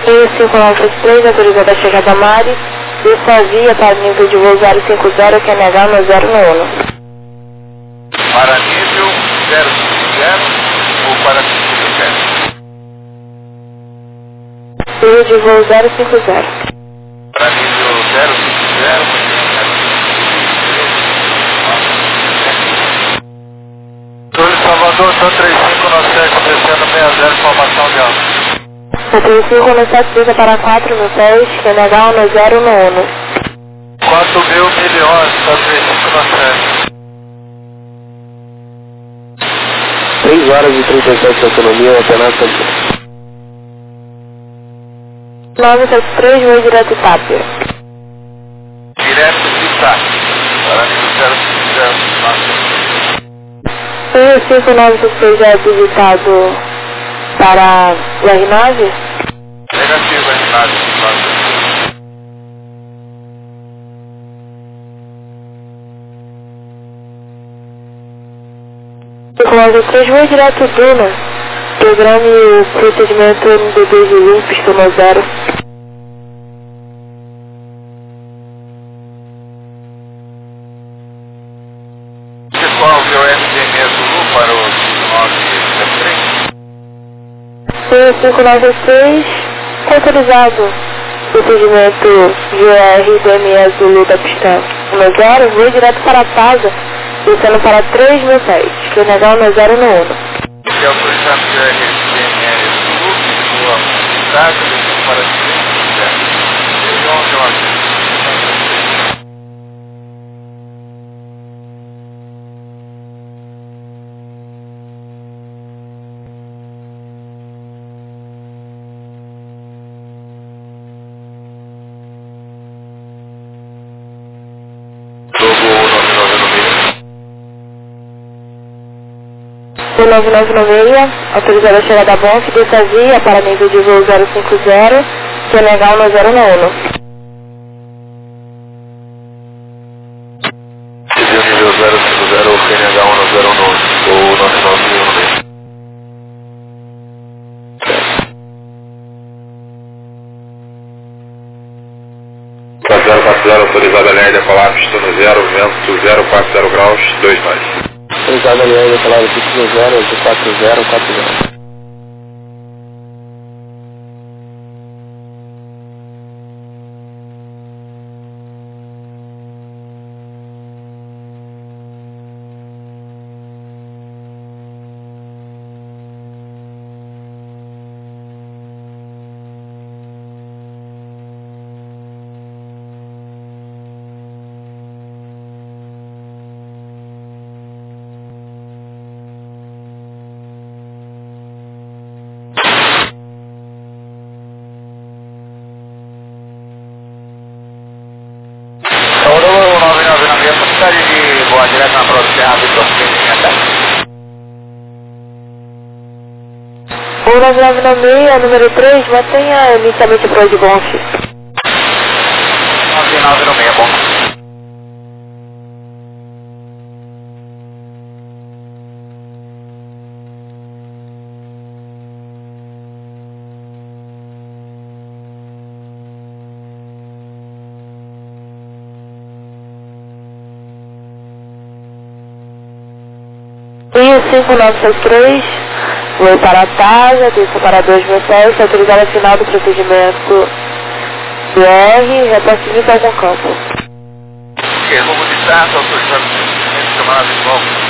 5933, autorizada a chegada a Mari. Desça a via para nível de voo 050, QNH no 0 no 1. Para nível 050 ou para 50? Nível de voo 050. Para nível 050, Túlio Salvador, São 3597, descendo 60, formação de alta. São 3597, desça para 4 no 6, QNH no 0 no 1. 4.000 milhões, São 3597. 3 horas e 37 de autonomia, apenas Santos. 973, voo direto Tapia. Direto de Itá. Para nível 050, 5963 já é visitado para o R9? negativo, Renato. 5963, voo direto Duna. Programe o procedimento MD2 pistona 0. Qual que é o MDM Zulu para o 973? 5963, autorizado. Procedimento GR DME Zulu da pista 10, voo direto para a casa, descendo para 3.000 pés, QNH no 0 no 1. Que é autorizado que é RDM Zulu, sua casa, descendo para 3.0. E onde eu acho? O 9996, autorizado a chegada a Bonf, desça via para nível de voo 050, QNH no 0 no 1. Nível 050, o QNH 109, ou 991. Zero 40, autorizada a linha decolar, pista no 0, vento 040 graus, 2 nós. Autorizada a linha decolar, pista no 0, 84040. De voar direto na província Vitor Pena. O 9996, número 3, mantenha inicialmente o Pro de Bonf. 9996, bom. E o 5963, voo para a Taja, desça para 2.000 pés, autorizado a final do procedimento BR, reporte de algum campo. Que rumo de Santos, autorizado a chamada de volta.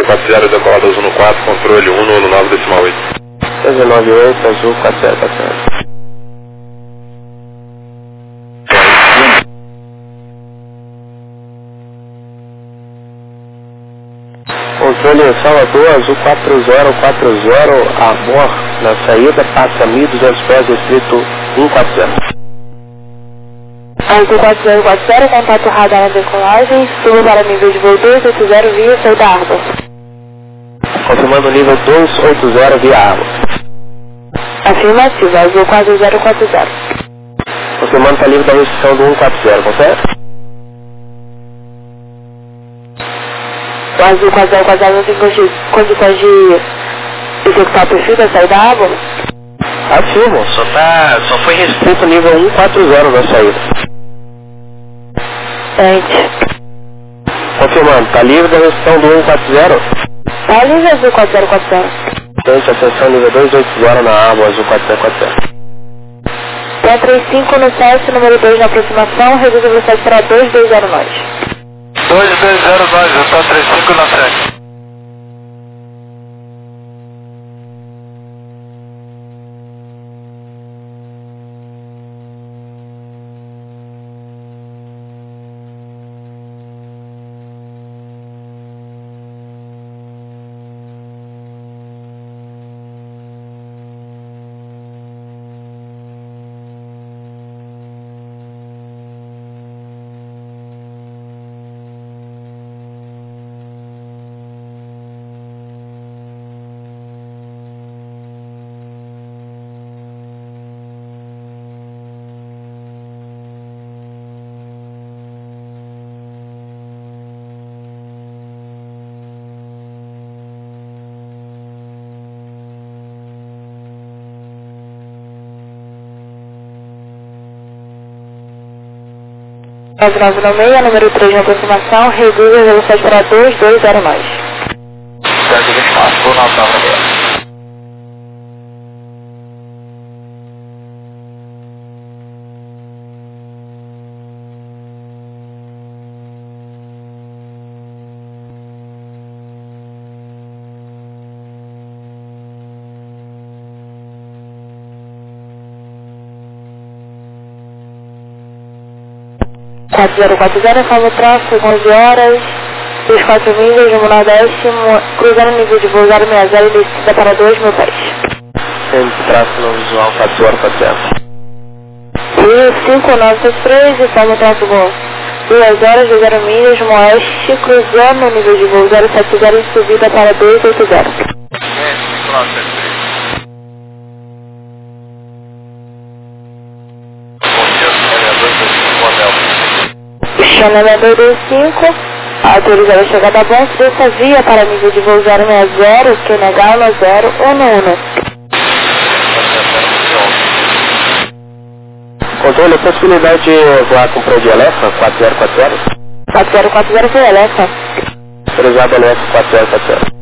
040, decolado azul no 4, controle 1 no 9,8. 1398, azul 4040. Controle Salvador, azul 4040, Amor, na saída, passa 1.200 pés, escrito 140. Azul 4040, contato radar na decolagem, suba para nível de voo 280 via saída Arba. Confirmando nível 280 via Arba. Afirmativa, azul 4040. Confirmando está livre da restrição do 140, confere? O azul 4040 não tem condições de executar o perfil da saída Arba? Afirmo, só foi restrito nível 140 na saída. Confirmando, está livre da restrição do 140? Está livre azul 4040. Tente ascensão nível 280 na Arba, azul 4040. Tem 35 no site, número 2 na aproximação, reduz a velocidade para 220 nós. 220 nós, eu estou 35 na frente. Nove no meio, número 3 na aproximação, reduz a velocidade para 220 nós. 724, vou na tabela agora. Informa o tráfego, 11 horas, 24 milhas, rumo nordeste, cruzando nível de voo 060 e descida para 2.000 pés. Centro de tráfego no visual 4040. E 5963, informa o tráfego 2 horas, 0 milhas, rumo oeste, cruzando nível de voo 070 e subida para 280. Chama 225, autorizada a chegada a bordo dessa via para nível de voo 060, que negar no 0 ou no 1. Controle, possibilidade de voar com predilefa 4040? 4040 foi Alexa. Autorizado Alexa 4040.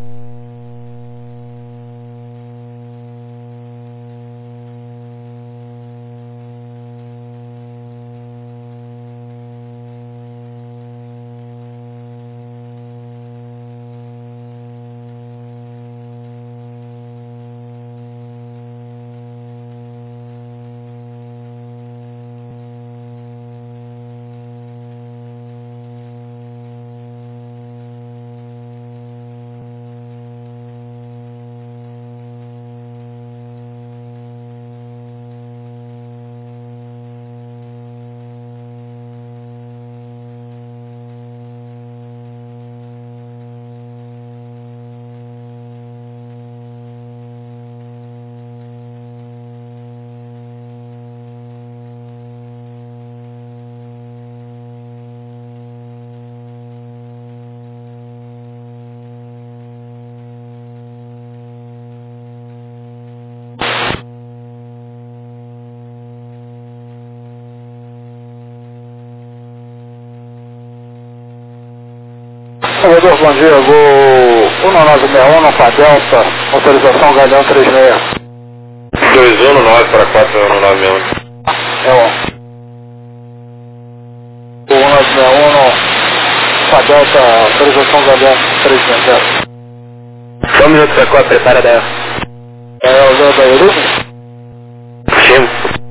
Salvador, bom dia, vou 1961 para Delta, autorização Galeão 36. 219 para 4191. É o 1961 para Delta, autorização Galeão 360. Precop, prepara dela. É o Zé Bairu? Sim.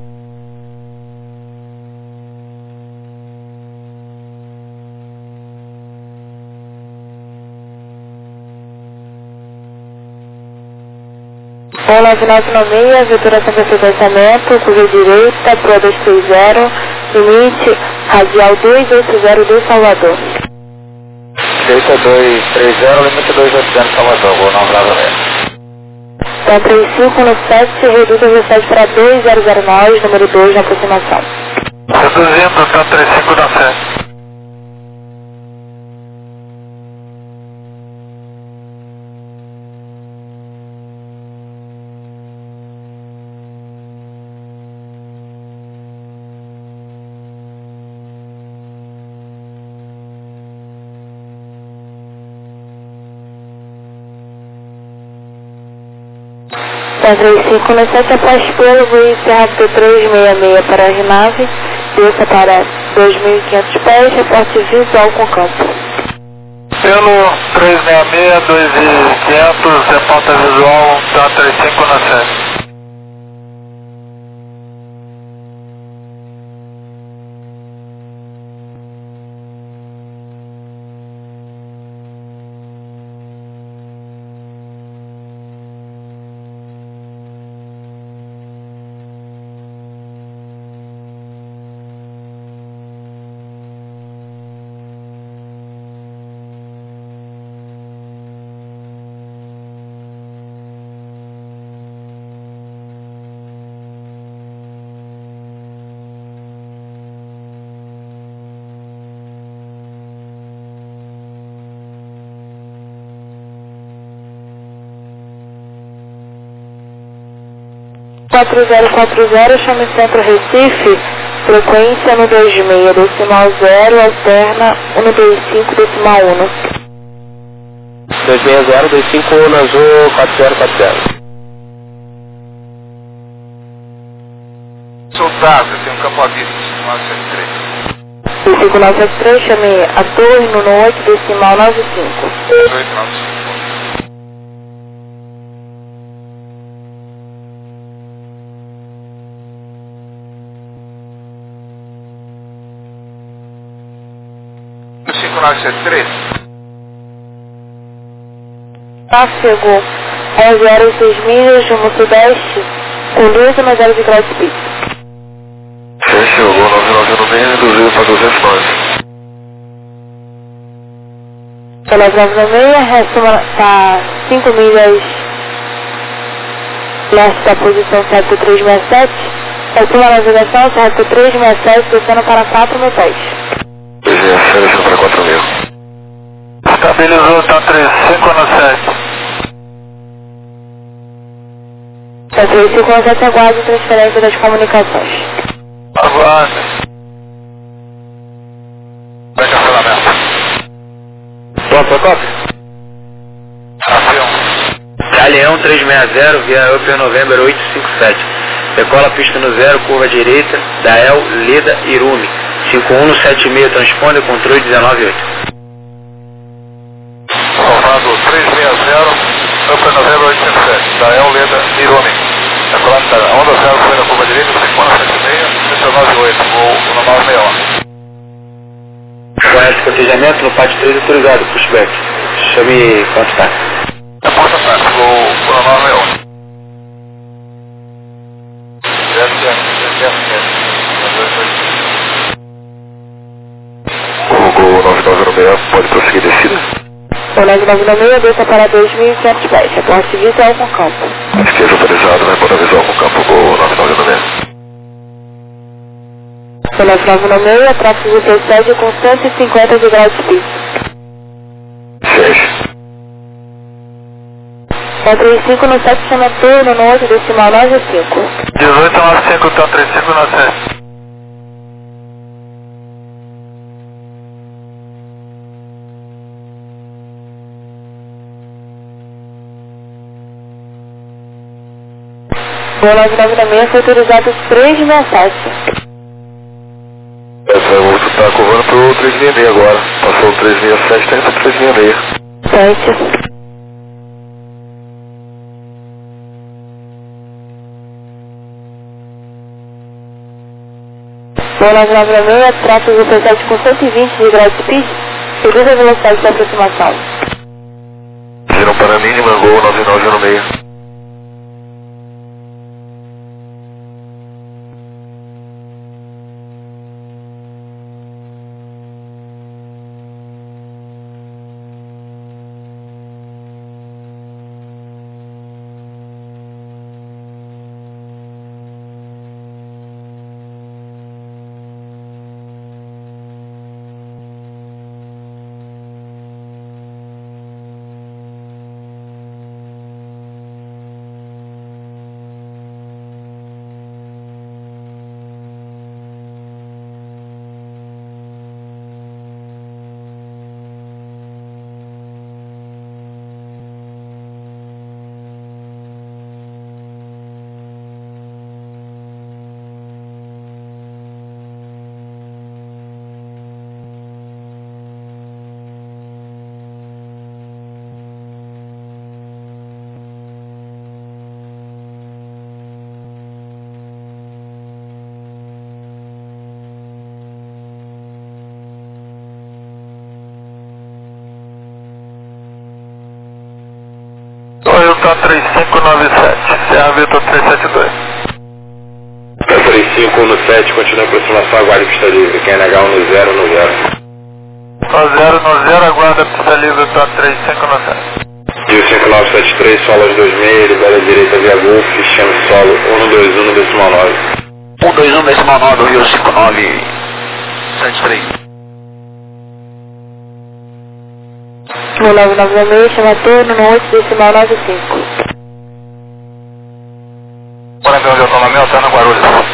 Olá, 996, viatura São Pensamento, curva direita, Pro 230, limite radial 280 de Salvador. Direita 230, limite 280 Salvador, vou não Brava Velha. Então 35 no 7, reduz a velocidade para 2009, número 2 na aproximação. Reduzindo, tá 35 na 7. Então 35 no 7, após pelo, vou encerrar do 366 para a Rinave, desça para 2.500 pés, reporte visual com campo. Pelo 366, 2.500, repórter visual, tá 35 na 7. Chame Centro Recife, frequência 126, decimal 0, alterna 125, decimal 1. 260, 251, azul, 4040. Soldado, tem um campo aviso, 973. 25973, chame a torre no 8, decimal 95. 895. Tráfego 11 horas e 6 milhas, rumo sudeste, com 2 a 0 de grau de speed. Chegou 99 no meio, reduziu para 209. Então 996, está 5 milhas leste da posição certo 367, resumo a navegação certo 367, descendo para 4 mil pés. 367, para 4 mil. Estabilizou, tá 35 na 7. Então 35 na 7, aguarde transferência das comunicações. Aguarde. Vai cancelamento. Bom, Precop. Avião. Galeão 360, via Upper November 857. Decola pista no 0, curva direita, Dael, Leda, Irume. 5176, transponder, controle 198. Salvado 360, Upper November 857. Dael, Leda, Irume. Decolando da onda 0, foi na curva direita, 5176, 198. Voo normal 61. Conhece cotejamento no pátio 3 autorizado, pushback. Chame quanto tá? É porta táxi, voo normal 61. Gol 9996, pode prosseguir descida. O 996, desça para 2.500 pés, reporte visual com campo. Esquerda autorizado, né? Bota visual com campo, gol 9996. O 996, tráfego procede com 150 de grau de speed. 6. 35 no 7, chama turno no 8, decimal 95. 1895, tá 35 na 7. O 996 foi autorizado 367. Essa moto tá curvando pro 366 agora. Passou o 367, tá indo pro 366. Frente. Voo 996, tráfego P7 com 120 de grau de speed, reduz a velocidade de aproximação. Viram para a mínima, Gol 9916. Toyota 3597, Serra Vitor 372. 3517, continua a aproximação, aguarde pista livre, QNH 10 no 0. 10 no 0, aguarda pista livre para 3597. Rio 5973, solo 26, libera a direita via Golf, chama solo 121 decimal 9. 121 decimal 9, Rio 5973. Voo 996, chama turno no 8 decimal 95. Bora ver onde eu estou na minha, tá na Guarulhos.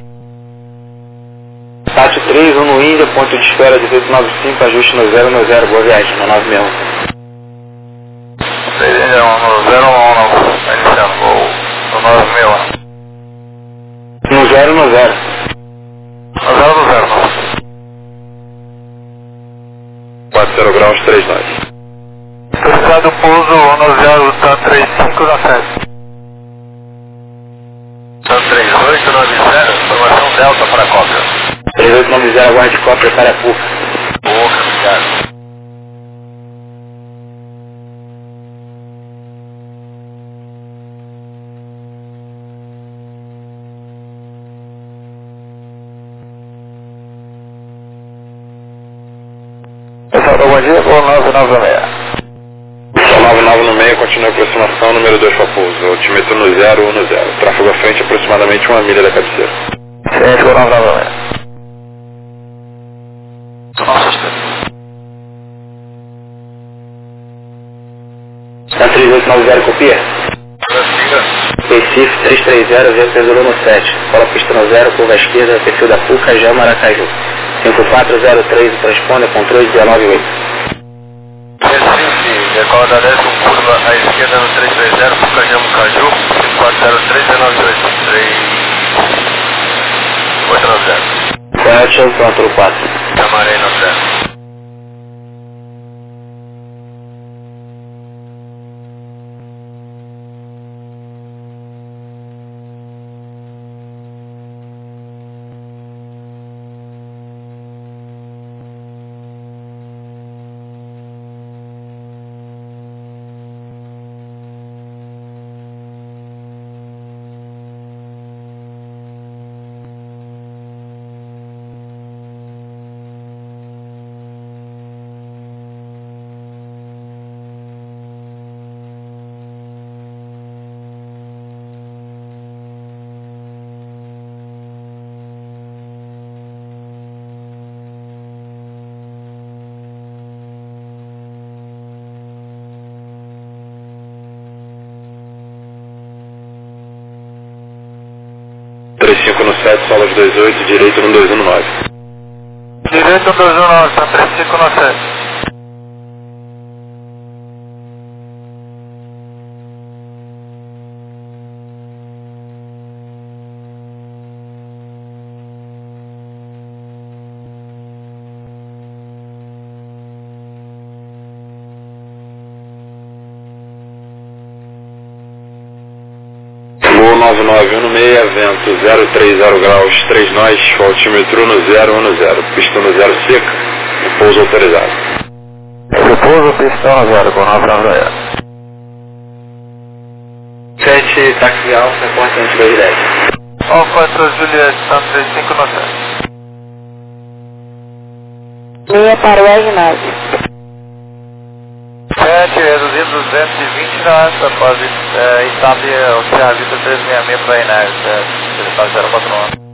TAT 3, 1 no Índia, ponto de espera 1895, ajuste no 0 no 0, boa viagem, no 9 mesmo. 3 Índia, 1 no 0, 1 no, tá iniciando, Gol no 96. No 0 no 0. No 0 no 0, não. 40 graus, 39. Autorizado pouso 190, tá 3597. Tá 3890, informação Delta para cópia. 3890, aguarde cópia para a PUC. Boa, obrigado. Pessoal, bom dia, Gol 996. 99 no meio, continua a aproximação, número 2 para pouso. Altímetro no 0, 1 no 0. Tráfego à frente, aproximadamente 1 milha da cabeceira. Ciente, Gol 996. Nossa, Tá 3890, copia? Recife 330, via Tesouro no 7. Cola pista no 0, curva à esquerda, perfil da PUC, já Maracaju. 5403, transponder, controle 198. Recife, decola da 10 com curva à esquerda no 330, Pucajamo Caju, 5403-98. 3890. Correto, controle 4. Chamarei no 0. No 7, solas 28, direito no 219. Direito no 219, tá 3597. Voo 19916, vento 030 graus, 3 nós, altímetro no 010, pista no 0 seca, pouso autorizado. Repouso, pista no 0, com 9 7, táxi alfa, reporte anti-210. Alfa, Juliette, 135 no 7. Meia para o Agnaldo. 7, reduzindo 220 na anta, pode Itália, Oceano Vita 366 para a Inés, ele está 041.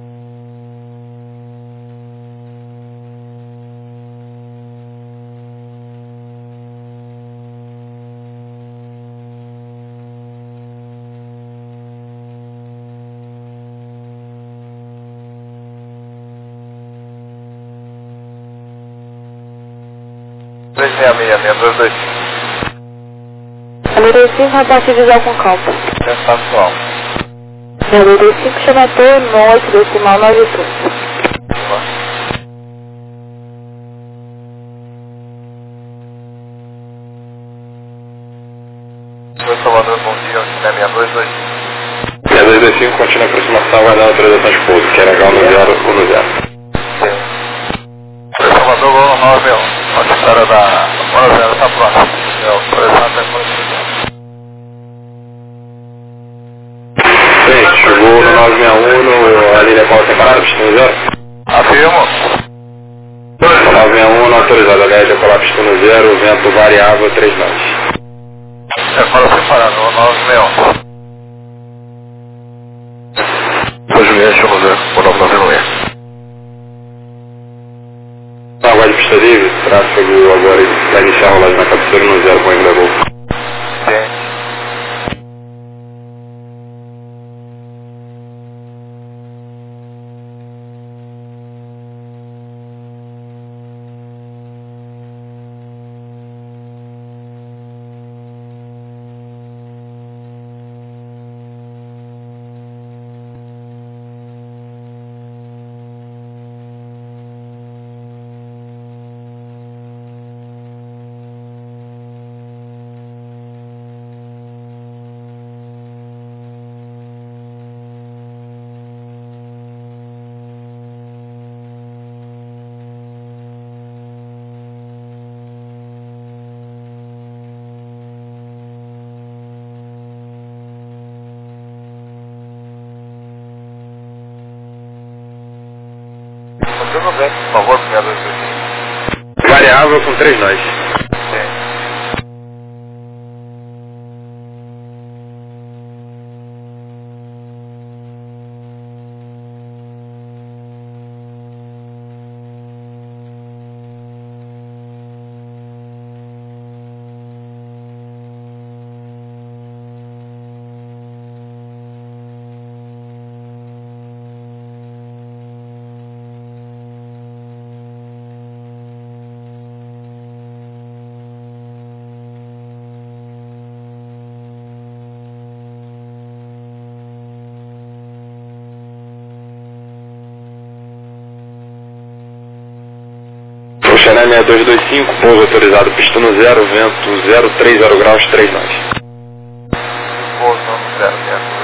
Número 5, reporte visual com campo. Sensacional. Número 5, chama no 8 decimal 95. Salvador, bom dia, cinema 225. 225, continua a aproximação, vai dar autorização de pouso, que é legal no 0 ou no 0. Salvador, vou no 9, a espera da 1-0, está pronto. Chegou no 961, a linha qual separada, pista no 0? Afirmo. 961, autorizado, aliás, decolar pista no 0, vento variável, 3 nós. Agora separado, 961. Sou Juliette, vamos ver, o 991. Aguarde pista livre, tráfego agora vai iniciar a rolagem na cabeceira no 0, com ainda gol. Sim. Tudo bem, por favor, obrigado. Variável com 3 nós. Xané 6225, pouso autorizado, pista no 0, vento 030 graus, 3 nós. Pouso no 0,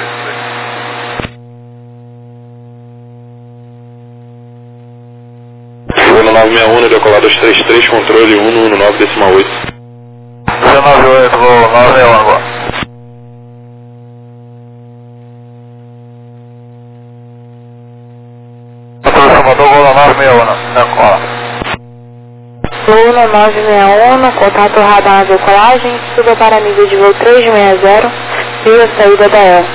0, Chegou no 961, decolar 233, controle 119 decimal 8. 198, vou 91 agora. Salvador, vou 961, na cola. Voo no 961, contato radar na decolagem, suba para nível de voo 360, via saída da EL.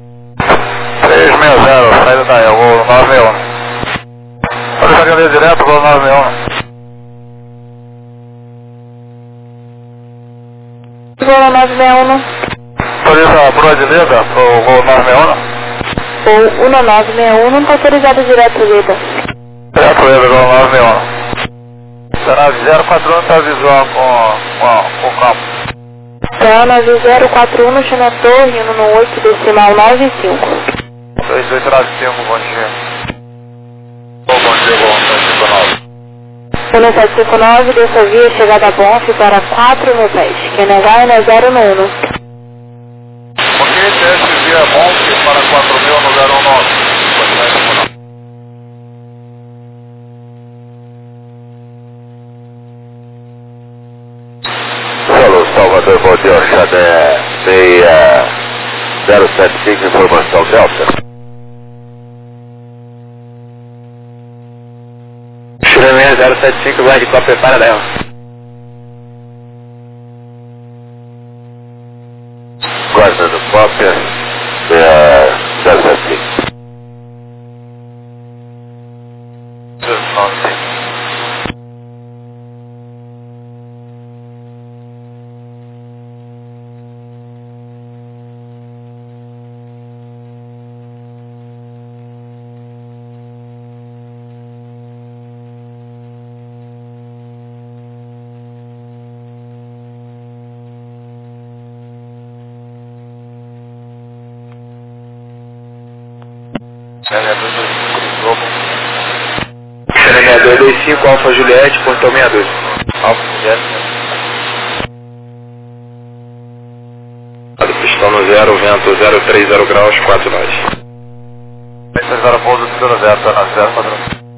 360, saída da EL, voo 961. Pode pegar ali direto, voo 961. Voo no 961. Autoriza por Adilida, pro voo 961. Voo 1961, está autorizado direto Lida. Direto Lida, voo 961. Canal 041 está visual com o campo. Canal 041, chama a torre, indo no 8 decimal 95. 2295, bom dia. Bom dia, bom 759, dessa via chegada a Bonf para 4 metais. Quem negar é 0 no 1. Ok, teste via Bonf 075, informação Delta. Chile 075, guarde copa, prepara dela. Guardando cópia, 075. Chile 6225, Alfa Juliette, portão 62. Alfa Juliette. Pistão no 0, vento 030 graus, 4 nós. 0 pouso, pistão no 0, tá na 0, padrão.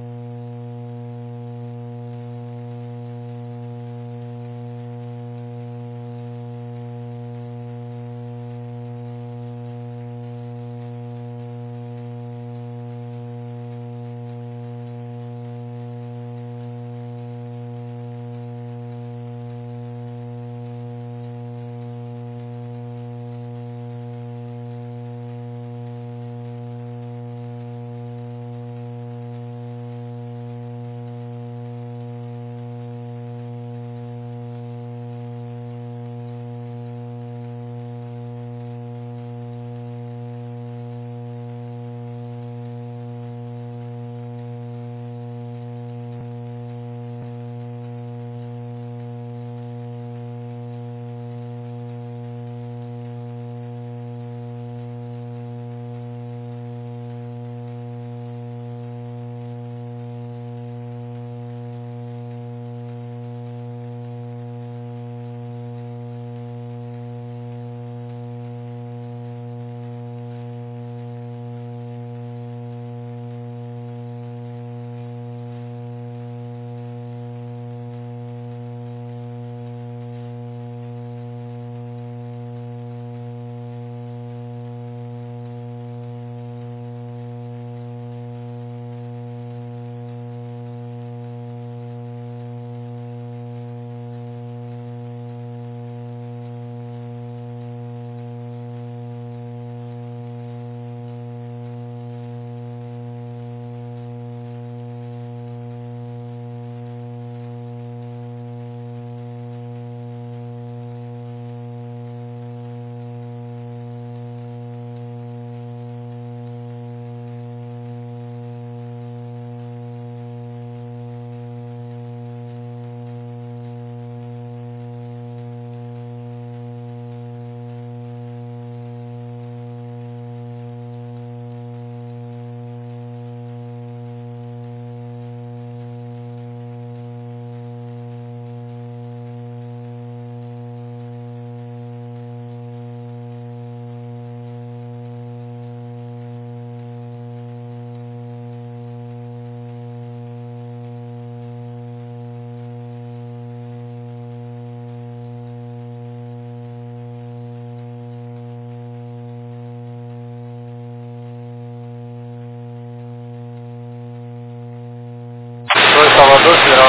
Salvador, Federal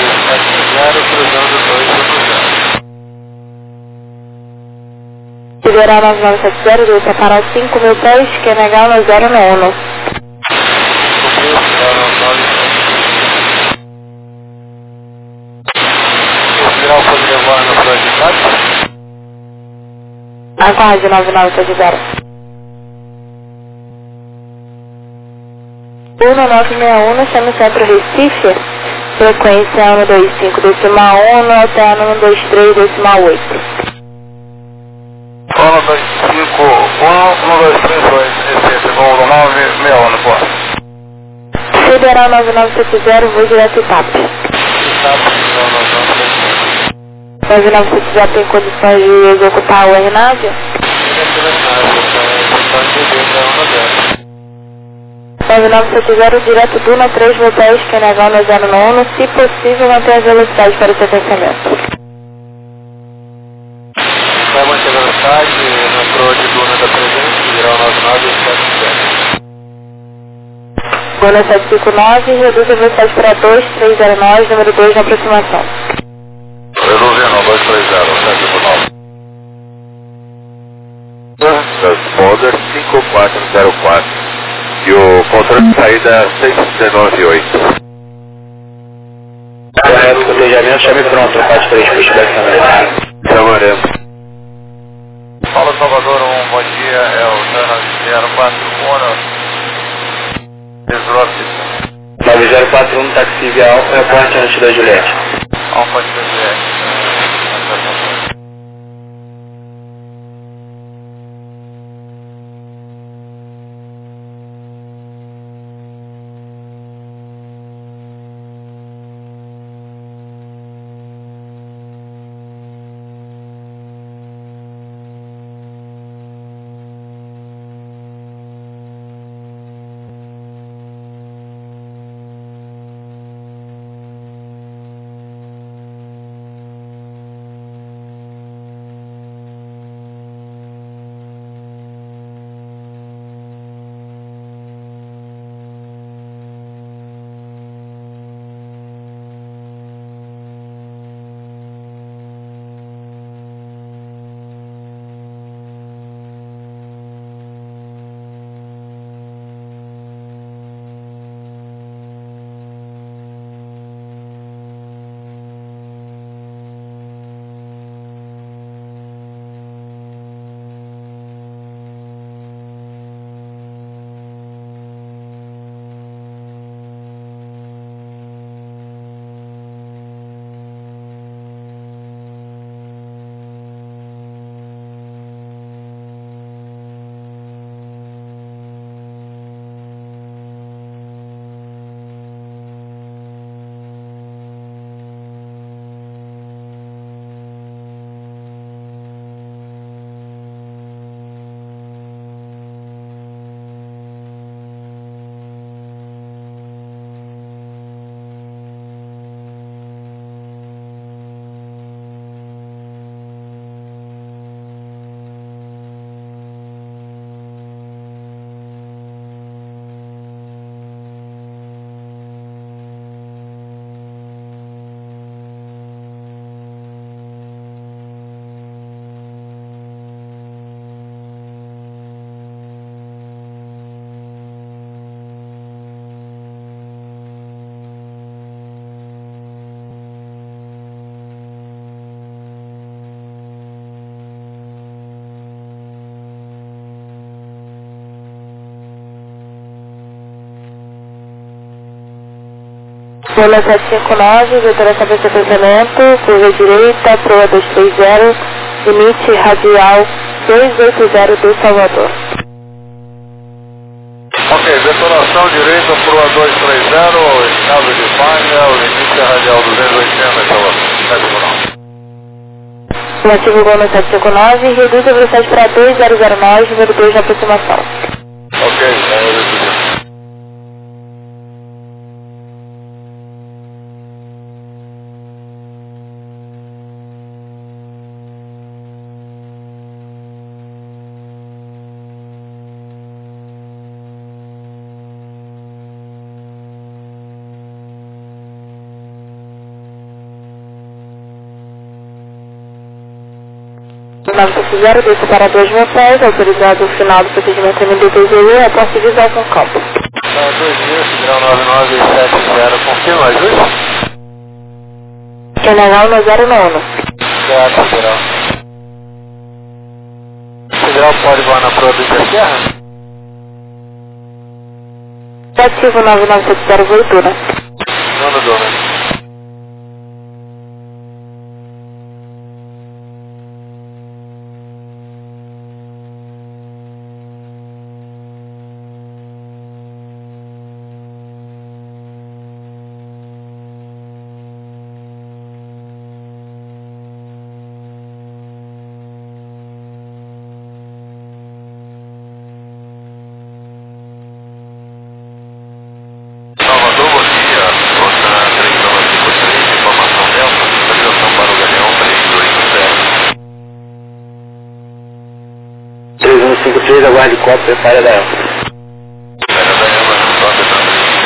970, cruzando 210. Federal 9970, deixa parar 5.000 pés, que é legal no 0 no 1. Federal pode levar na cidade de Cátia? Aguarde 9970. 1961, Semicentro Recife, frequência 125.1, alterno 123.8. 123, Recife, voo 961, pô. Federal 9970, voo direto TAP. 9970 tem condições de executar o aeronave? 9970 direto Duna 3.10, que é legal no 091, se possível manter a velocidade para o seu pensamento. Vai manter a velocidade, Gona 759, reduz a velocidade para 2309, número 2 na aproximação. Reduzindo, 230, 759. Transponder 5404 e o controle de saída 6198. Correto, planejamento, chame pronto, parte 3, pushback também. Chamaremos. Fala Salvador, bom dia, é o Tana 04 Mono. 9041, táxi via Alfa, aeroporto antes da Juliette. Alfa de Juliette. Gona 759, vetora cabeça cruzamento, curva direita, proa 230, limite radial 280 do Salvador. Ok, detonação direita, proa 230, escada de falha, o limite radial 280, Salvador. Nativo Gona 759, reduz a velocidade para 2009, número 2 na aproximação. Ok, reduzindo. Fizeram desce para 2 mil pés, autorizado o final do procedimento MDTGE após visual com campo. 2 dias, grau 9970, confirma mais hoje? General no 09. Certo, Federal. Federal pode voar na proa do Interserra? Ativo 9970, Voitura. Não no dome. Salvador, bom dia. Rota 3953, informação Delta, localização para o Galeão 3270. 3153, aguarde copo, prepare da Elfa. Pega da Elfa, rota 33.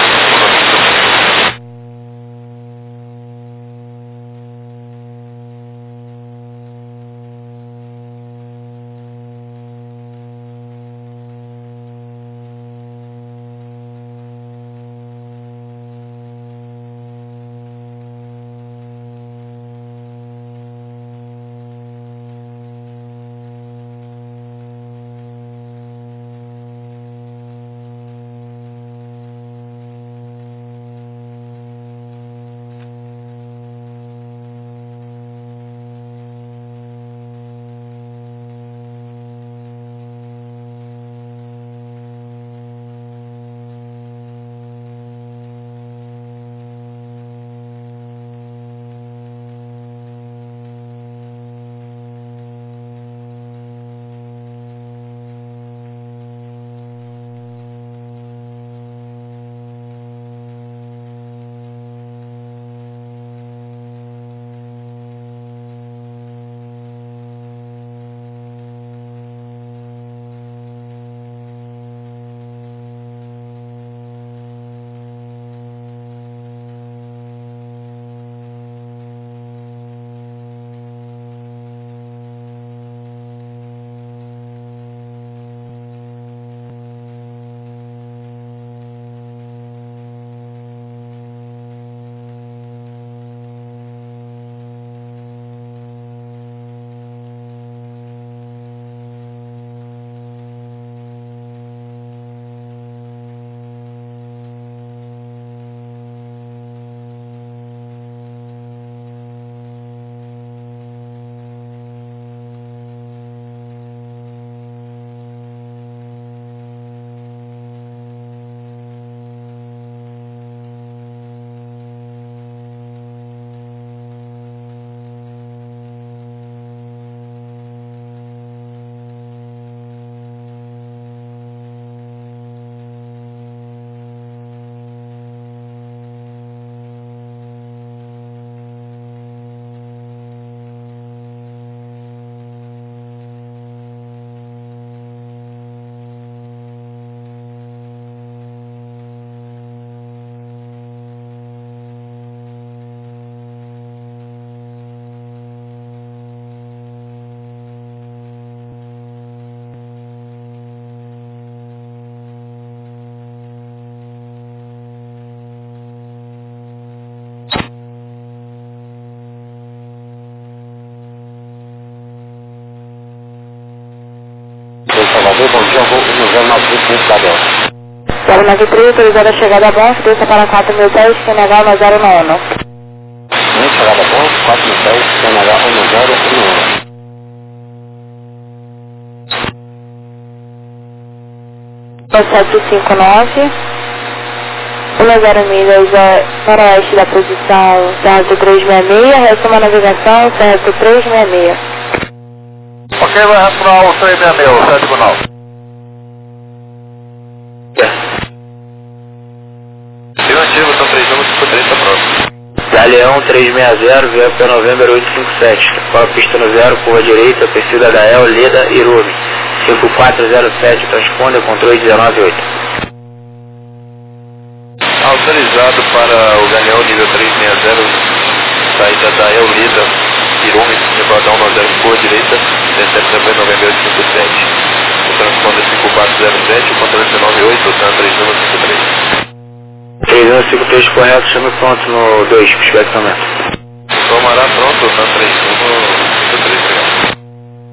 15 da Delta. 093, autorizada a chegada a Bom, desça para 4010, QNH 1011. Chegada a Bom, 4010, QNH 1011. 759, 10 milhas noroeste da posição Certo 366, retoma a navegação Certo 366. Ok, vai retomar o 366, o 759. Negativo, são 3153, tá próximo. Galeão 360, via P November 857. Qual a pista no 0, curva direita, perfil da Dael, Leda, Irumi. 5407, transponder, controle 198. Autorizado para o Galeão nível 360, saída da Dael, Leda, Irumi, recordão 10, curva direita, descendo também November 857. O transponder 5407, o controle 198, o TAN 3153. 3153 correto, chame pronto no 2, especificamente. Tomará pronto, tá 3153.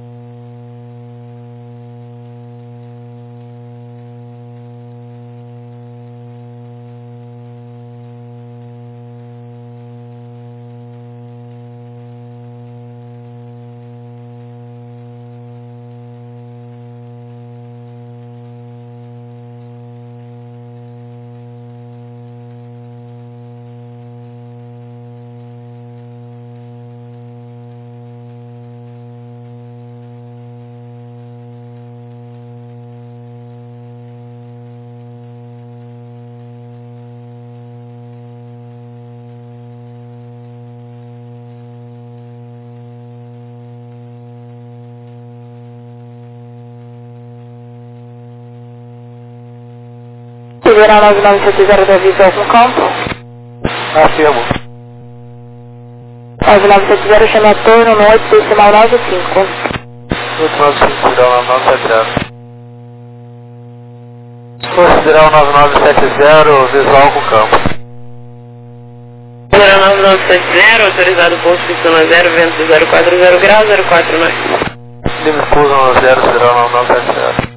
Federal 9970 da Visão com campo. Afirmo. 9970, chame a torre no 8, decimal 95. 895, Federal 9970. Federal 9970, visual com campo. Federal 9970, autorizado posto pista 0, vento 040 graus, 049. Lima Escusa 10, Federal 9970.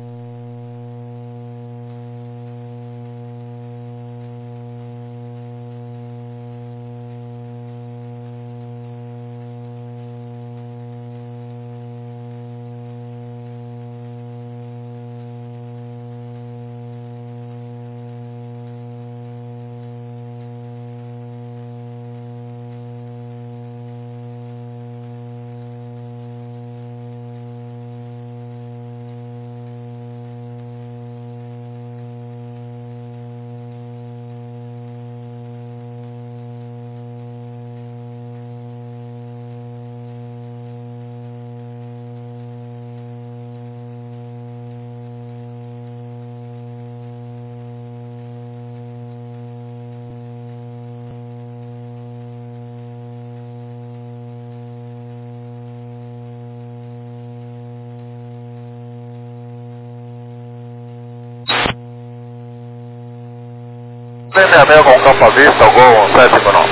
Meia com campo à vista, Gol 759.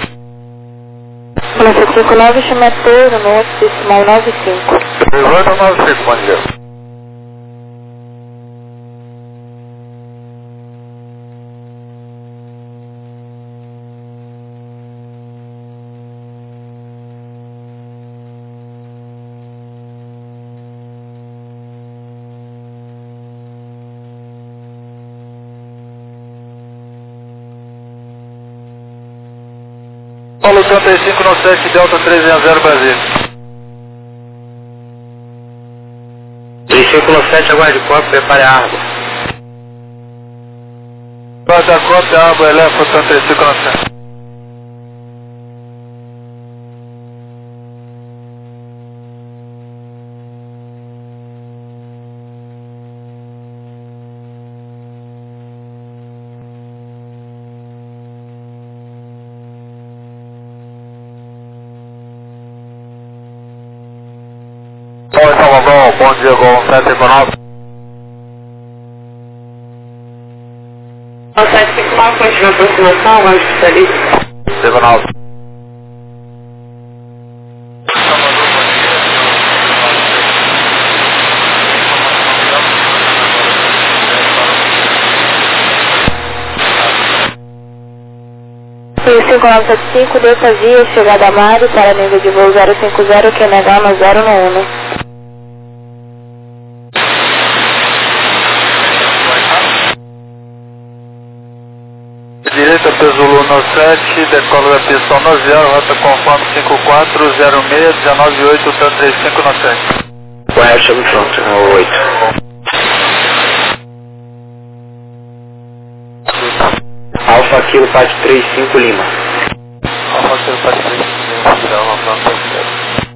759, chame a torre no 8, decimal 95. 1895, bom dia. Paulo 3597, Delta 360, Brasil. 3597, aguarde copo, prepare a água. Guarda a cópia, água, eleva 3597. Oi, Salvador, bom dia, Gol 759. 759, continua a aproximação, aguarde especialista. 59. E 5975, desça via, chegada a Mari, para nível de voo 050, QNH no 0 no 1. Direita Zulu no 7, decola da pista no 0, rota conforme 5406, 198, 35 no 7. Correto, chamo pronto, no 8. Alfa Kilo Pat 35 Lima. Alfa Kilo Pat 35 Lima, Alfa Kilo.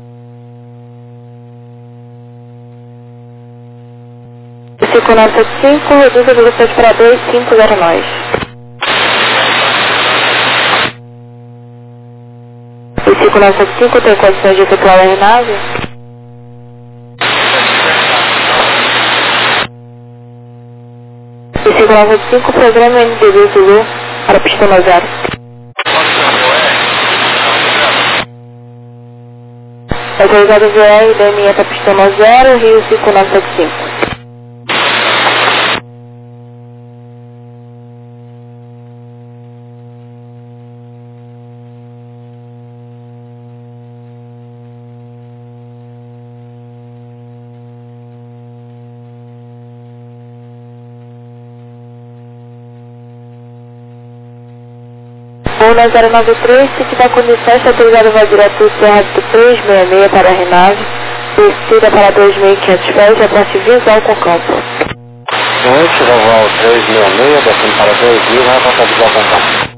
E 5975, reduz a velocidade para 2509. E 5975 tem condições de efetuar a aeronave? E 5975, programa NDB Zulu para pista no 0. Autorizado VR, DME para pista no 0, Rio 5975. Voo na 093, se tiver condições, está autorizado voar direto Serra do 366 para a Renave, descida para 2.500 pés, aporte visual com campo. Noite, voo 366, descendo para 2.000, vai passar visual com campo.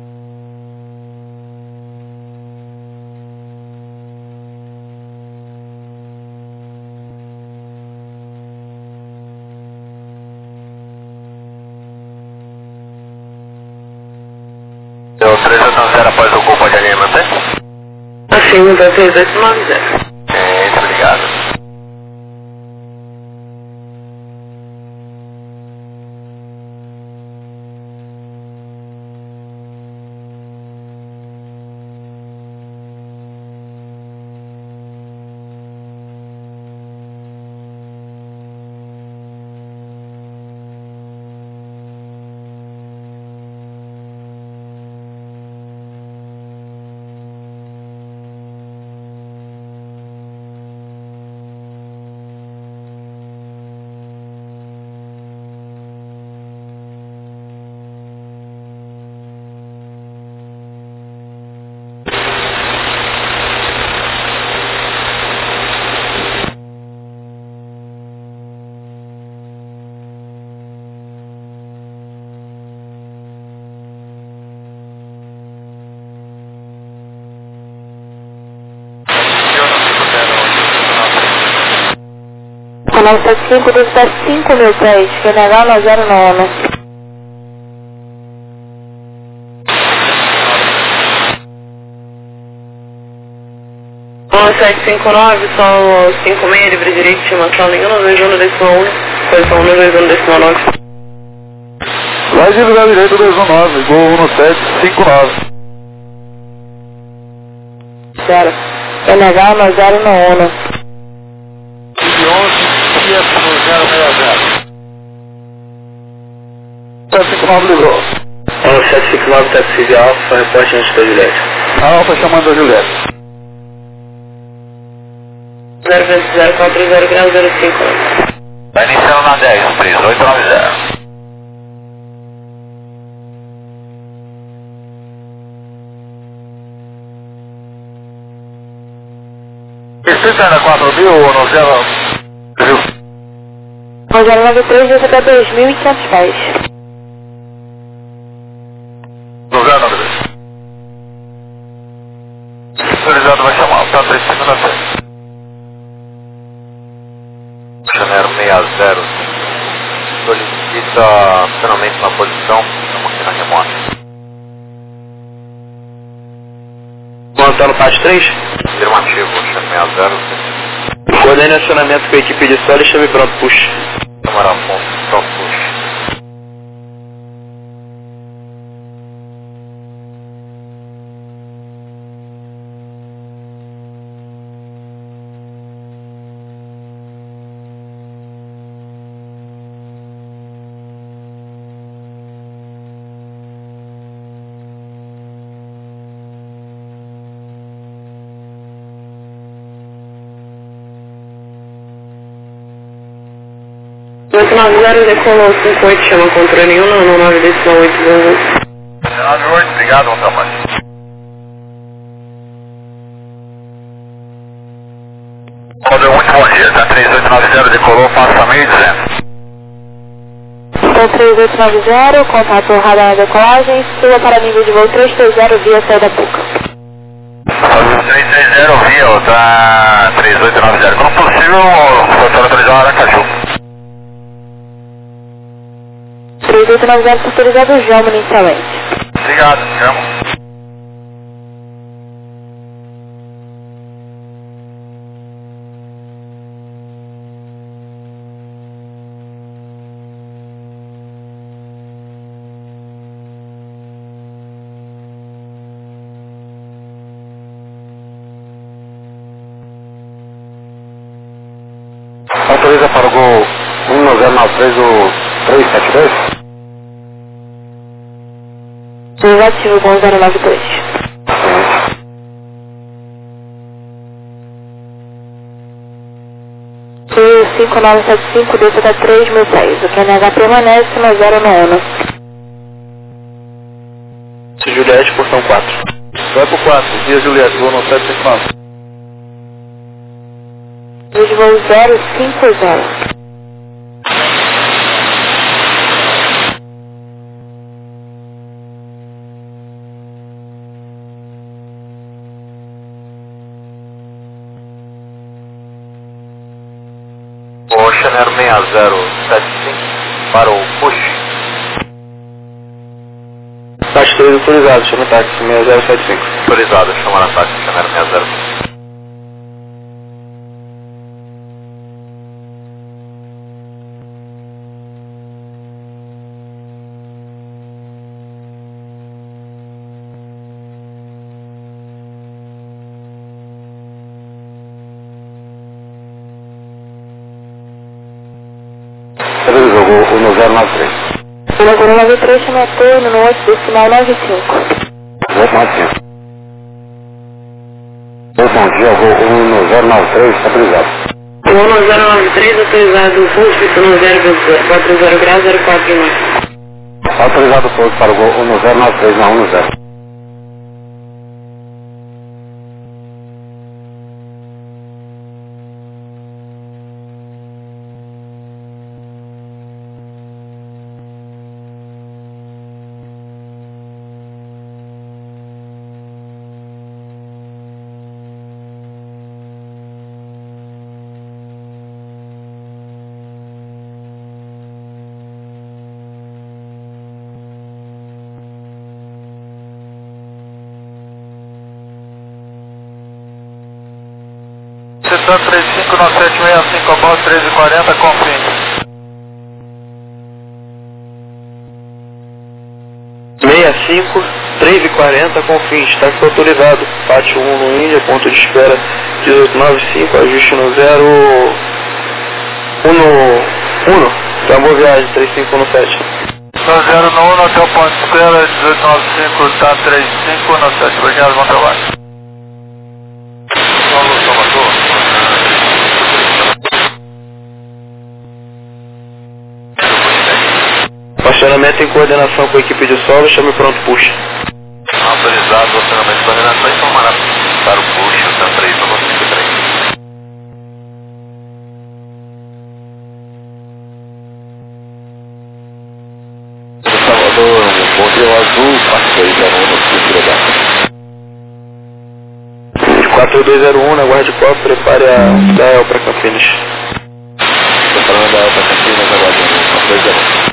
Deu 380 após o gol, pode alguém manter? Assim, 23890. Obrigado. Canal 75, desce 5.000 pés, QNH no 0 no 1. Bom, 759, são 56, livre direito, estimação nenhuma, 21 décimo 1, posição 1, 21 décimo 9. Vai de lugar direito 219, gol 1759. 0. QNH no 0 no 1. 11, no 060. 759 livrou. 759, taxi de Alfa, reporte antes da Juliette. Alfa chamando a Juliette. 040 grau 05. Vai iniciando na 10, 3890. Precisa na 4.000 ou no 0? No 093, desce até 2.500 pés. No 093. Autorizado vai chamar, tá 35 na 7. Janeiro 60. Solicita finalmente uma posição, estamos aqui na remota. Montando parte 3? Afirmativo, chame 60. Coordene acionamento com a equipe de solo e chame pronto, push. Câmara ponto, pronto, push. 890 decolou 58, chama controle 1, no 9 decimal 8, 98, obrigado, bom trabalho. Rodou muito bom dia, tá 3890, decolou, passa meio 200. Então 3890, contato radar na decolagem, siga para nível de voo 330 via saída PUC. 330 via, tá 3890. Quando possível, o senhor autorizar Aracaju. 3890 autorizado Jamo inicialmente. Obrigado, Jamo. Autoriza para o gol 1093 o 372? Negativo com 092. 5975 desce até 3006. O QNH permanece no 0 no ano. Juliette, portão 4. Vai pro 4, via Juliette, voo no 759. De voo 050. Ocean Air 6075 para o push. Táxi 3 autorizado, chama táxi 6075. Autorizado, chamar a táxi Ocean Air 6075. O 1093. O 093 chama turno no 8 decimal 95. 895. Bom dia, voo 1093, autorizado. O 1093 autorizado, pulso no 040 graus 049. Autorizado pouso para o gol 1093 na 10. Setor 359765, above 1340, confirme. 65, 3h40 com fins, táxi autorizado. Pátio 1 no Índia, ponto de espera 1895, ajuste no 0... 1, tá boa viagem, 3517. 0 no 1, até o ponto de espera 1895, tá 3517. Obrigado, bom trabalho. Alô, Salvador. Acionamento em coordenação com a equipe de solo, chame pronto puxa. Autorizado, acionamento de coordenação e informará para o push, o TAM 3, 153. Salvador, bom dia, azul, parceiro da ONU, 4201, na guarda de copo, prepare a Dael para Campinas. preparando a Dael para Campinas, aguardando, 4201.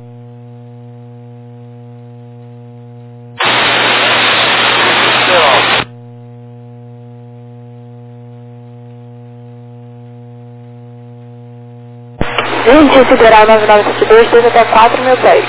Gente, Sideral 9972, desce até 4.000 pés.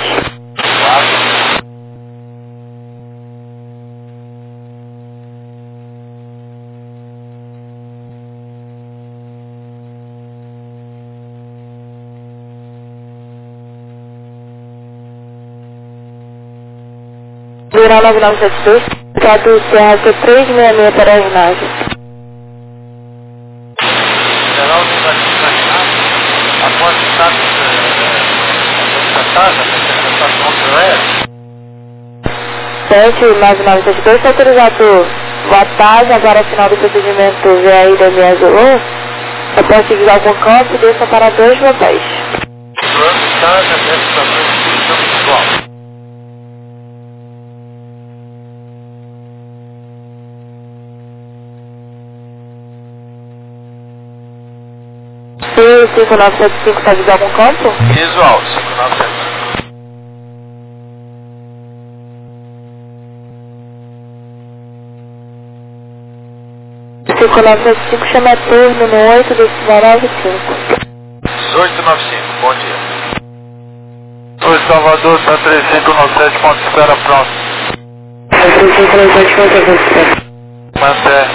Sideral 9972, Cadu Serra C366 para as naves. Geral, após o status 79972, está autorizado Vataz, agora final do procedimento VRI da minha Zulu. Após seguir algum campo, desça para 2 vocês. E 5975 está de algum campo? Visual, 5975. 5975 chama turno no 8 do 95. 1895, bom dia. Oi, Salvador, tá 3597, ponto espera pronto. 3597, ponto espera. Mantém.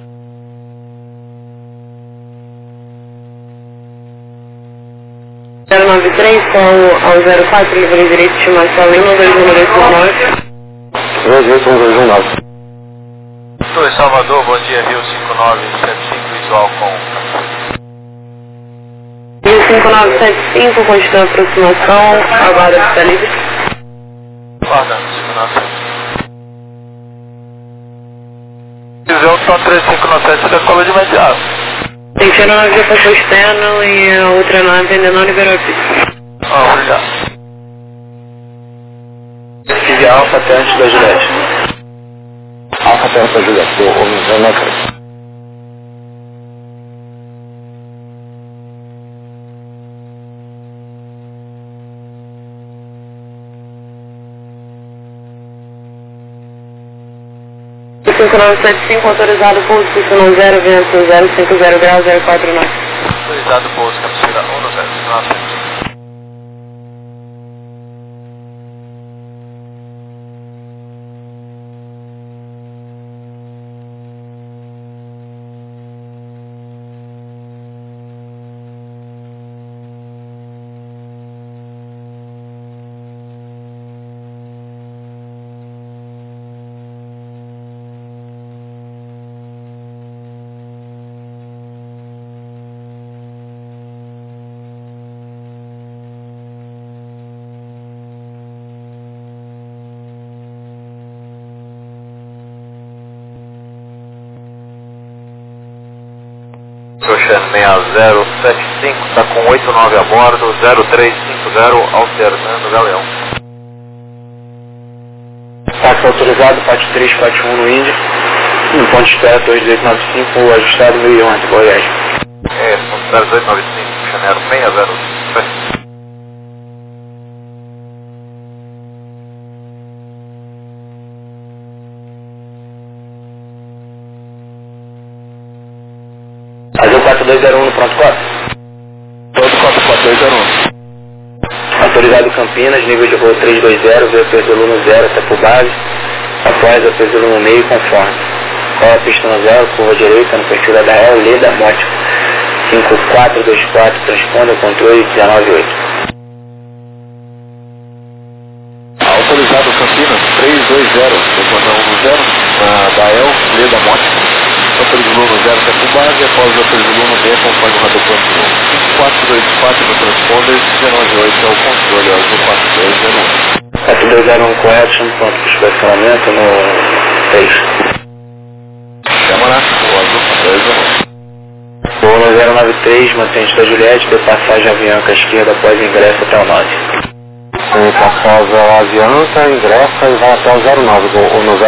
Zero 93, ao 04, livre direito de estimação 12219. 28119. Oi, Salvador, bom dia, Rio 5975, visual com... Rio 5975, continua a aproximação, aguarda que está livre. Guardando, 5975. Visão só 3597, decola de imediato. Tem que tirar uma via para externo e a outra nave ainda não liberou a pista. Obrigado. Siga Alfa até antes da Juliette. Alfa até antes da Juliette, eu não acredito. O 5975 autorizado pouso piscina 0, vento 050 graus 049. Autorizado pouso, captura 10, Ocean 6075, está com 89 a bordo, 0350, alternando Galeão. Táxi autorizado, parte 341 no Índia. No ponto de espera 2895, ajustado 1011, Goiás. É, ponto 0895, Janeiro 60. Azul 4201 no pronto 4. Todo 44201. Autorizado Campinas, nível de voo 320, VP Zulu no 0 até por base. Após a Zulu no meio, conforme. Qual a pista no 0, curva direita no perfil da Dael, Leda, Mote 5424, transponda controle 198. Autorizado Campinas 320, transponda 10, na Dael, Leda, Mote. Hotel Zulu no 0 até por base, após o Hotel Zulu no B, acompanha o radar plano 5424 no transponder, 198 é o controle, azul 4201. 4201 correto, ponto de estacionamento no 6. Chama lá, o azul 4201. Voo no 093, mantente da Juliette, de passagem Avianca à esquerda após ingresso até o 9. Passagem Avianca, ingressa e vai até o 09, o no